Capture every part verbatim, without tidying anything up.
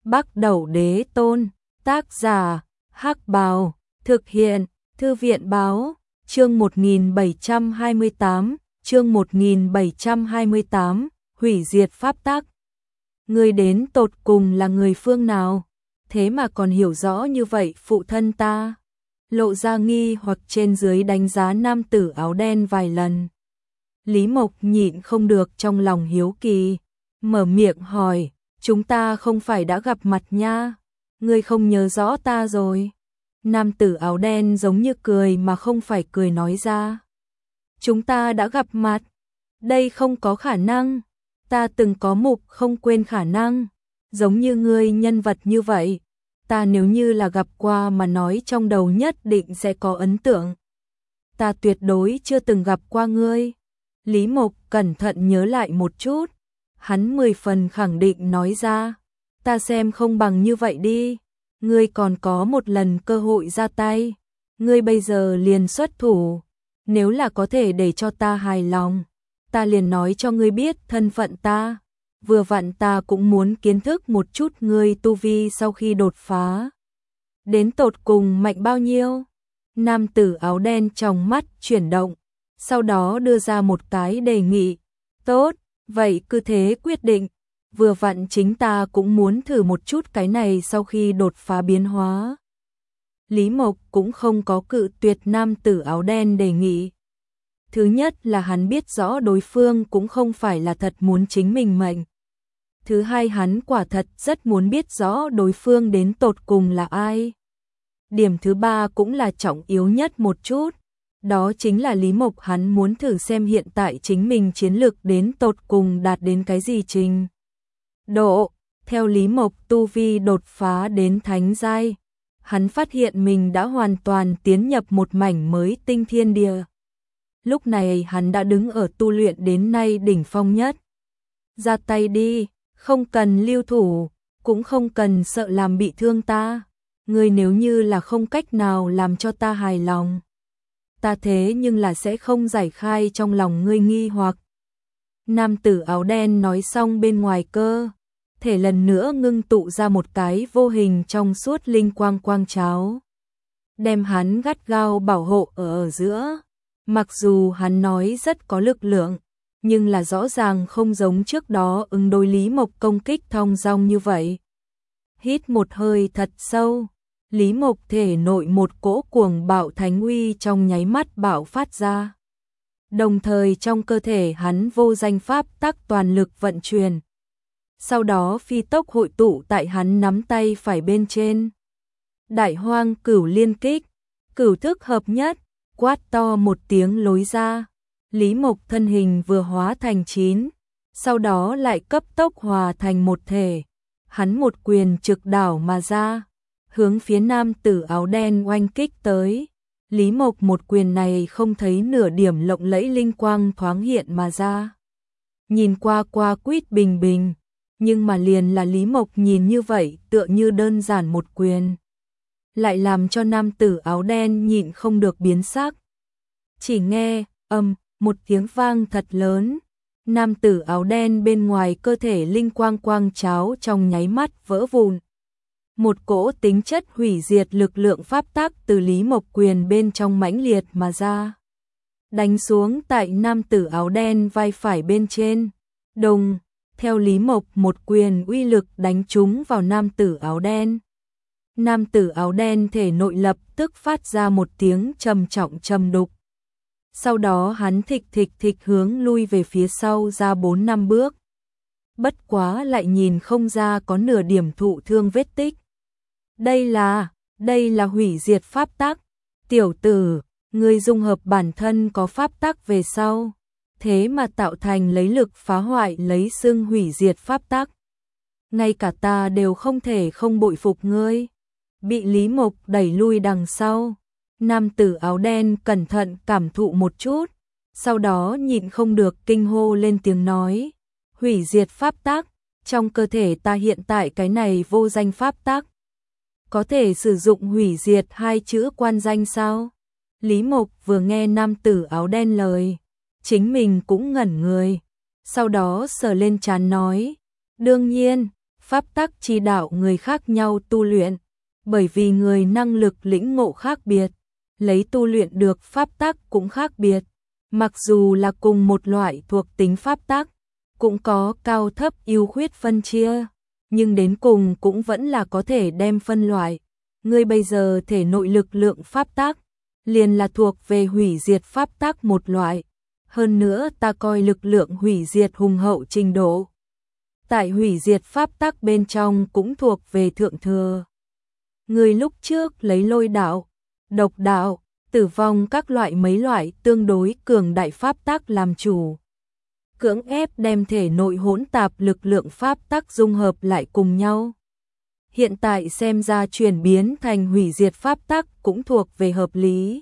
Bắc Đẩu Đế Tôn, tác giả, Hắc Bào, thực hiện, Thư viện báo, chương một nghìn bảy trăm hai mươi tám, chương một nghìn bảy trăm hai mươi tám, hủy diệt pháp tắc. Ngươi đến tột cùng là người phương nào? Thế mà còn hiểu rõ như vậy phụ thân ta. Lộ ra nghi hoặc trên dưới đánh giá nam tử áo đen vài lần. Lý Mộc nhịn không được trong lòng hiếu kỳ, mở miệng hỏi, chúng ta không phải đã gặp mặt nha, ngươi không nhớ rõ ta rồi. Nam tử áo đen giống như cười mà không phải cười nói ra. Chúng ta đã gặp mặt, đây không có khả năng, ta từng có mục không quên khả năng, giống như ngươi nhân vật như vậy, ta nếu như là gặp qua mà nói trong đầu nhất định sẽ có ấn tượng. Ta tuyệt đối chưa từng gặp qua ngươi. Lý Mộc cẩn thận nhớ lại một chút, hắn mười phần khẳng định nói ra, ta xem không bằng như vậy đi, ngươi còn có một lần cơ hội ra tay, ngươi bây giờ liền xuất thủ, nếu là có thể để cho ta hài lòng, ta liền nói cho ngươi biết thân phận ta, vừa vặn ta cũng muốn kiến thức một chút ngươi tu vi sau khi đột phá. Đến tột cùng mạnh bao nhiêu? Nam tử áo đen trong mắt chuyển động, sau đó đưa ra một cái đề nghị. Tốt, vậy cứ thế quyết định, vừa vặn chính ta cũng muốn thử một chút cái này sau khi đột phá biến hóa. Lý Mộc cũng không có cự tuyệt nam tử áo đen đề nghị. Thứ nhất là hắn biết rõ đối phương cũng không phải là thật muốn chính mình mệnh. Thứ hai hắn quả thật rất muốn biết rõ đối phương đến tột cùng là ai. Điểm thứ ba cũng là trọng yếu nhất một chút, đó chính là Lý Mộc hắn muốn thử xem hiện tại chính mình chiến lực đến tột cùng đạt đến cái gì trình độ. Theo Lý Mộc tu vi đột phá đến thánh giai, hắn phát hiện mình đã hoàn toàn tiến nhập một mảnh mới tinh thiên địa. Lúc này hắn đã đứng ở tu luyện đến nay đỉnh phong nhất. Ra tay đi, không cần lưu thủ, cũng không cần sợ làm bị thương ta. Ngươi nếu như là không cách nào làm cho ta hài lòng, ta thế nhưng là sẽ không giải khai trong lòng ngươi nghi hoặc. Nam tử áo đen nói xong bên ngoài cơ thể lần nữa ngưng tụ ra một cái vô hình trong suốt linh quang quang cháo, đem hắn gắt gao bảo hộ ở ở giữa. Mặc dù hắn nói rất có lực lượng, nhưng là rõ ràng không giống trước đó ứng đối Lý Mộc công kích thong dong như vậy. Hít một hơi thật sâu, Lý Mộc thể nội một cỗ cuồng bạo thánh uy trong nháy mắt bạo phát ra. Đồng thời trong cơ thể hắn vô danh pháp tắc toàn lực vận chuyển. Sau đó phi tốc hội tụ tại hắn nắm tay phải bên trên. Đại hoang cửu liên kích, cửu thức hợp nhất, quát to một tiếng lối ra. Lý Mộc thân hình vừa hóa thành chín, sau đó lại cấp tốc hòa thành một thể. Hắn một quyền trực đảo mà ra, hướng phía nam tử áo đen oanh kích tới. Lý Mộc một quyền này không thấy nửa điểm lộng lẫy linh quang thoáng hiện mà ra. Nhìn qua qua quýt bình bình, nhưng mà liền là Lý Mộc nhìn như vậy tựa như đơn giản một quyền, lại làm cho nam tử áo đen nhịn không được biến sắc. Chỉ nghe, âm, một tiếng vang thật lớn, nam tử áo đen bên ngoài cơ thể linh quang quang cháo trong nháy mắt vỡ vụn. Một cỗ tính chất hủy diệt lực lượng pháp tắc từ Lý Mộc quyền bên trong mãnh liệt mà ra, đánh xuống tại nam tử áo đen vai phải bên trên. Đồng, theo Lý Mộc một quyền uy lực đánh trúng vào nam tử áo đen. Nam tử áo đen thể nội lập tức phát ra một tiếng trầm trọng trầm đục. Sau đó hắn thịch thịch thịch hướng lui về phía sau ra bốn năm bước. Bất quá lại nhìn không ra có nửa điểm thụ thương vết tích. Đây là, đây là hủy diệt pháp tắc. Tiểu tử, ngươi dung hợp bản thân có pháp tắc về sau, thế mà tạo thành lấy lực phá hoại lấy xưng hủy diệt pháp tắc. Ngay cả ta đều không thể không bội phục ngươi. Bị Lý Mộc đẩy lui đằng sau, nam tử áo đen cẩn thận cảm thụ một chút, sau đó nhịn không được kinh hô lên tiếng nói, hủy diệt pháp tắc, trong cơ thể ta hiện tại cái này vô danh pháp tắc, có thể sử dụng hủy diệt hai chữ quan danh sao? Lý Mộc vừa nghe nam tử áo đen lời, chính mình cũng ngẩn người, sau đó sờ lên trán nói, đương nhiên, Pháp tắc chi đạo người khác nhau tu luyện, bởi vì người năng lực lĩnh ngộ khác biệt, lấy tu luyện được pháp tắc cũng khác biệt. Mặc dù là cùng một loại thuộc tính pháp tắc, cũng có cao thấp ưu khuyết phân chia, nhưng đến cùng cũng vẫn là có thể đem phân loại. Ngươi bây giờ thể nội lực lượng pháp tắc, liền là thuộc về hủy diệt pháp tắc một loại. Hơn nữa ta coi lực lượng hủy diệt hùng hậu trình độ. Tại hủy diệt pháp tắc bên trong cũng thuộc về thượng thừa. Người lúc trước lấy lôi đạo, độc đạo, tử vong các loại mấy loại tương đối cường đại pháp tắc làm chủ. Cưỡng ép đem thể nội hỗn tạp lực lượng pháp tắc dung hợp lại cùng nhau. Hiện tại xem ra chuyển biến thành hủy diệt pháp tắc cũng thuộc về hợp lý.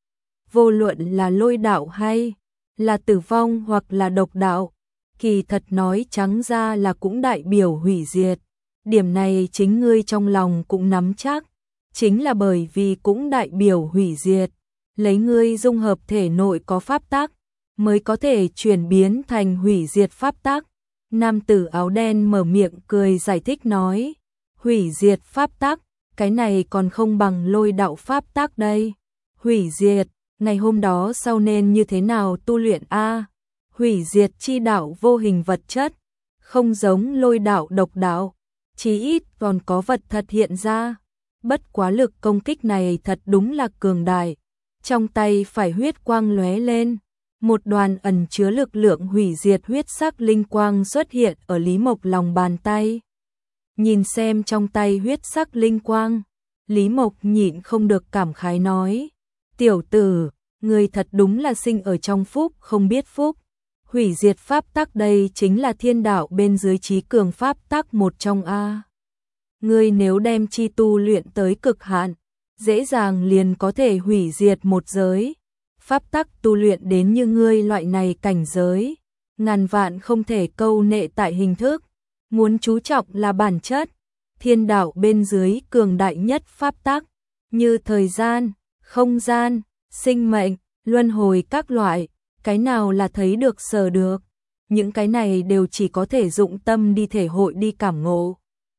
Vô luận là lôi đạo hay là tử vong hoặc là độc đạo, kỳ thật nói trắng ra là cũng đại biểu hủy diệt. Điểm này chính ngươi trong lòng cũng nắm chắc, chính là bởi vì cũng đại biểu hủy diệt, lấy ngươi dung hợp thể nội có pháp tắc, mới có thể chuyển biến thành hủy diệt pháp tắc. Nam tử áo đen mở miệng cười giải thích nói, hủy diệt pháp tắc, cái này còn không bằng lôi đạo pháp tắc đây. Hủy diệt, ngày hôm đó sau nên như thế nào tu luyện a? Hủy diệt chi đạo vô hình vật chất, không giống lôi đạo độc đạo, chí ít còn có vật thật hiện ra. Bất quá lực công kích này thật đúng là cường đại. Trong tay phải huyết quang lóe lên, một đoàn ẩn chứa lực lượng hủy diệt huyết sắc linh quang xuất hiện ở Lý Mộc lòng bàn tay. Nhìn xem trong tay huyết sắc linh quang, Lý Mộc nhịn không được cảm khái nói, tiểu tử, người thật đúng là sinh ở trong phúc không biết phúc. Hủy diệt pháp tắc đây chính là thiên đạo bên dưới trí cường pháp tắc một trong a. Ngươi nếu đem chi tu luyện tới cực hạn, dễ dàng liền có thể hủy diệt một giới. Pháp tắc tu luyện đến như ngươi loại này cảnh giới, ngàn vạn không thể câu nệ tại hình thức, muốn chú trọng là bản chất. Thiên đạo bên dưới cường đại nhất pháp tắc, như thời gian, không gian, sinh mệnh, luân hồi các loại, cái nào là thấy được sờ được, những cái này đều chỉ có thể dụng tâm đi thể hội đi cảm ngộ.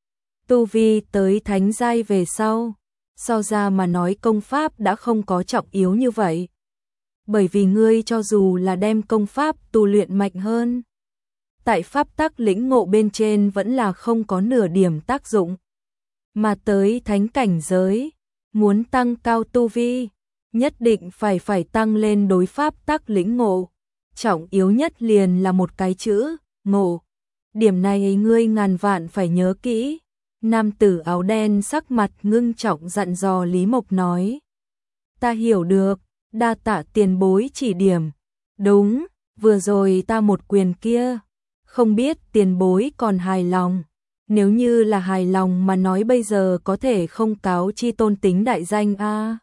Tu vi tới thánh giai về sau, so ra mà nói công pháp đã không có trọng yếu như vậy. Bởi vì ngươi cho dù là đem công pháp tu luyện mạnh hơn, tại pháp tắc lĩnh ngộ bên trên vẫn là không có nửa điểm tác dụng. Mà tới thánh cảnh giới, muốn tăng cao tu vi, nhất định phải phải tăng lên đối pháp tắc lĩnh ngộ. Trọng yếu nhất liền là một cái chữ, ngộ. Điểm này ngươi ngàn vạn phải nhớ kỹ. Nam tử áo đen sắc mặt ngưng trọng dặn dò Lý Mộc nói. Ta hiểu được, đa tạ tiền bối chỉ điểm. Đúng, vừa rồi ta một quyền kia. Không biết tiền bối còn hài lòng. Nếu như là hài lòng mà nói bây giờ có thể không cáo chi tôn tính đại danh a.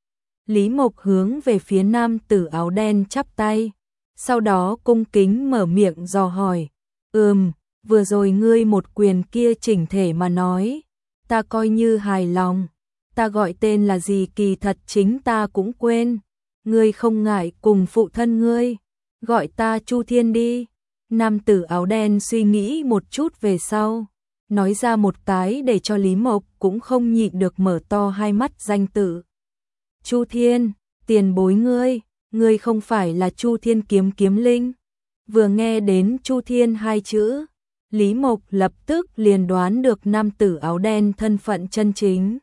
Lý Mộc hướng về phía nam tử áo đen chắp tay. Sau đó cung kính mở miệng dò hỏi. Ừm, vừa rồi ngươi một quyền kia chỉnh thể mà nói. Ta coi như hài lòng. Ta gọi tên là gì kỳ thật chính ta cũng quên. Ngươi không ngại cùng phụ thân ngươi. Gọi ta Chu Thiên đi. Nam tử áo đen suy nghĩ một chút về sau. Nói ra một cái để cho Lý Mộc cũng không nhịn được mở to hai mắt danh tự. Chu Thiên, tiền bối ngươi, ngươi không phải là Chu Thiên kiếm kiếm linh. Vừa nghe đến Chu Thiên hai chữ, Lý Mộc lập tức liền đoán được nam tử áo đen thân phận chân chính.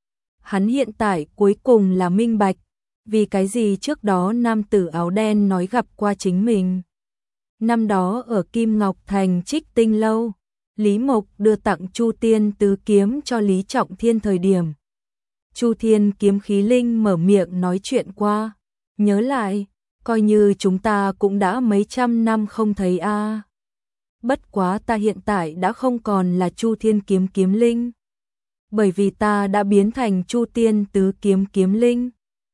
Hắn hiện tại cuối cùng là minh bạch, vì cái gì trước đó nam tử áo đen nói gặp qua chính mình. Năm đó ở Kim Ngọc Thành Trích Tinh Lâu, Lý Mộc đưa tặng Chu Tiên tứ kiếm cho Lý Trọng Thiên thời điểm. Chu Thiên kiếm khí linh mở miệng nói chuyện qua, nhớ lại, coi như chúng ta cũng đã mấy trăm năm không thấy a. À. Bất quá ta hiện tại đã không còn là Chu Thiên kiếm kiếm linh, bởi vì ta đã biến thành Chu Tiên tứ kiếm kiếm linh.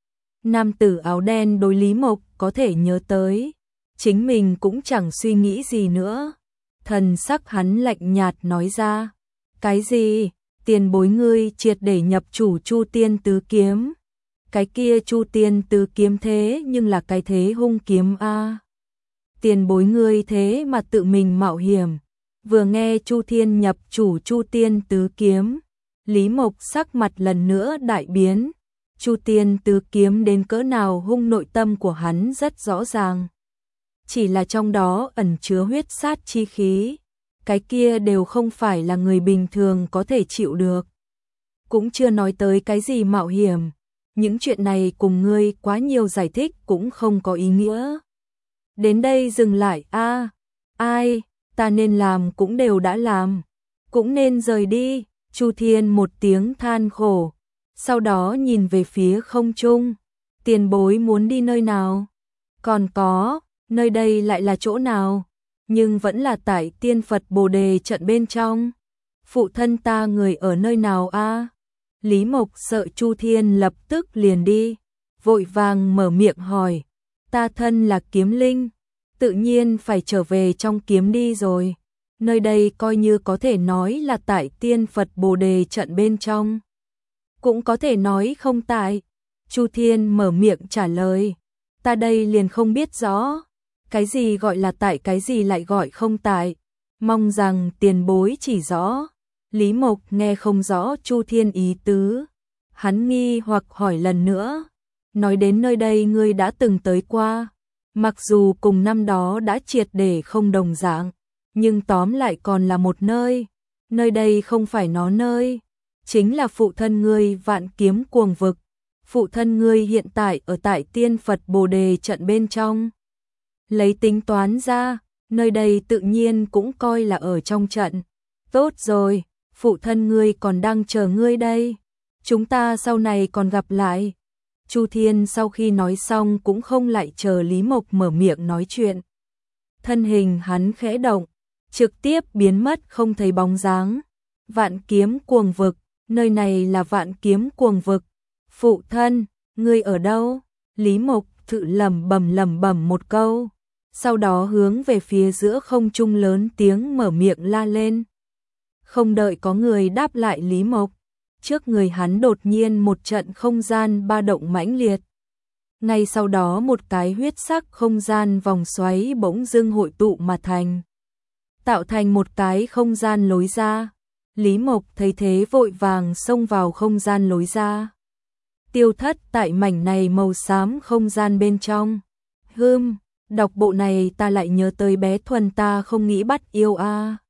Nam tử áo đen đối Lý Mộc có thể nhớ tới, chính mình cũng chẳng suy nghĩ gì nữa. Thần sắc hắn lạnh nhạt nói ra, cái gì? Tiền bối ngươi triệt để nhập chủ Chu Tiên tứ kiếm. Cái kia Chu Tiên tứ kiếm thế nhưng là cái thế hung kiếm a. Tiền bối ngươi thế mà tự mình mạo hiểm, Vừa nghe Chu Thiên nhập chủ Chu Tiên Tứ Kiếm, Lý Mộc sắc mặt lần nữa đại biến. Chu Tiên Tứ Kiếm đến cỡ nào hung, nội tâm của hắn rất rõ ràng. Chỉ là trong đó ẩn chứa huyết sát chi khí, cái kia đều không phải là người bình thường có thể chịu được. Cũng chưa nói tới cái gì mạo hiểm, những chuyện này cùng ngươi quá nhiều giải thích cũng không có ý nghĩa. Đến đây dừng lại a, ai, ta nên làm cũng đều đã làm, cũng nên rời đi. Chu Thiên một tiếng than khổ, sau đó nhìn về phía không trung, tiền bối muốn đi nơi nào? Còn có, nơi đây lại là chỗ nào? Nhưng vẫn là tại Tiên Phật Bồ Đề trận bên trong. Phụ thân ta người ở nơi nào a? Lý Mộc sợ Chu Thiên lập tức liền đi, vội vàng mở miệng hỏi, ta thân là kiếm linh, tự nhiên phải trở về trong kiếm đi rồi. Nơi đây coi như có thể nói là tại Tiên Phật Bồ Đề trận bên trong, cũng có thể nói không tại. Chu Thiên mở miệng trả lời, ta đây liền không biết rõ, cái gì gọi là tại, cái gì lại gọi không tại, mong rằng tiền bối chỉ rõ. Lý Mộc nghe không rõ Chu Thiên ý tứ, hắn nghi hoặc hỏi lần nữa, nói đến nơi đây ngươi đã từng tới qua, mặc dù cùng năm đó đã triệt để không đồng dạng, nhưng tóm lại còn là một nơi, nơi đây không phải nó nơi, chính là phụ thân ngươi Vạn Kiếm Cuồng Vực, phụ thân ngươi hiện tại ở tại Tiên Phật Bồ Đề trận bên trong. Lấy tính toán ra, nơi đây tự nhiên cũng coi là ở trong trận. Tốt rồi, phụ thân ngươi còn đang chờ ngươi đây, chúng ta sau này còn gặp lại. Chu Thiên sau khi nói xong cũng không lại chờ Lý Mộc mở miệng nói chuyện. Thân hình hắn khẽ động, trực tiếp biến mất không thấy bóng dáng. Vạn Kiếm Cuồng Vực, nơi này là Vạn Kiếm Cuồng Vực. Phụ thân, ngươi ở đâu? Lý Mộc tự lẩm bẩm lẩm bẩm một câu, sau đó hướng về phía giữa không trung lớn tiếng mở miệng la lên. Không đợi có người đáp lại Lý Mộc, trước người hắn đột nhiên một trận không gian ba động mãnh liệt. Ngay sau đó một cái huyết sắc không gian vòng xoáy bỗng dưng hội tụ mà thành, tạo thành một cái không gian lối ra. Lý Mộc thấy thế vội vàng xông vào không gian lối ra, tiêu thất tại mảnh này màu xám không gian bên trong. Hừm, đọc bộ này ta lại nhớ tới bé Thuần ta không nghĩ bắt yêu a.